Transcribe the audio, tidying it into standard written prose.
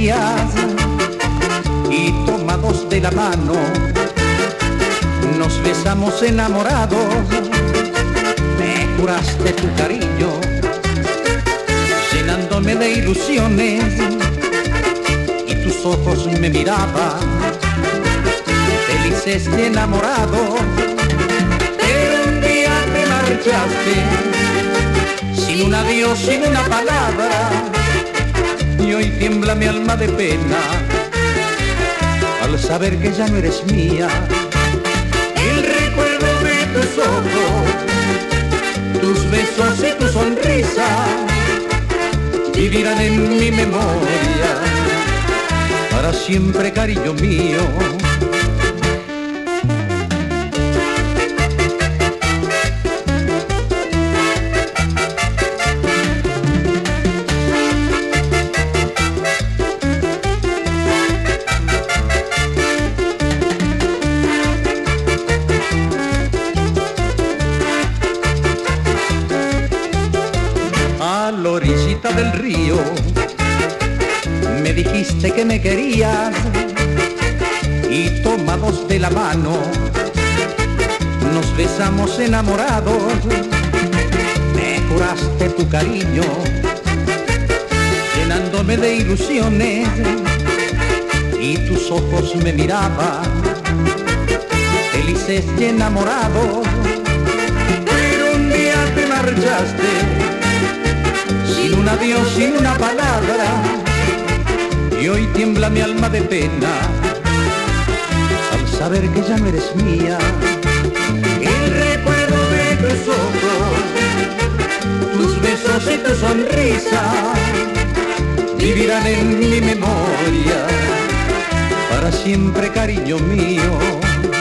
querías y tomados de la mano nos besamos enamorados. Me juraste tu cariño llenándome de ilusiones y tus ojos me miraban felices y enamorados. Pero un día te marchaste sin un adiós, sin una palabra, y hoy tiembla mi alma de pena al saber que ya no eres mía. El recuerdo de tus ojos, tus besos y tu sonrisa vivirán en mi memoria para siempre, cariño mío. A la orillita del río me dijiste que me querías y tomados de la mano nos besamos enamorados. Me juraste tu cariño llenándome de ilusiones y tus ojos me miraban felices y enamorados. Pero un día te marchaste sin un adiós, sin una palabra, y hoy tiembla mi alma de pena al saber que ya no eres mía. El recuerdo de tus ojos, tus besos y tu sonrisa vivirán en mi memoria para siempre, cariño mío.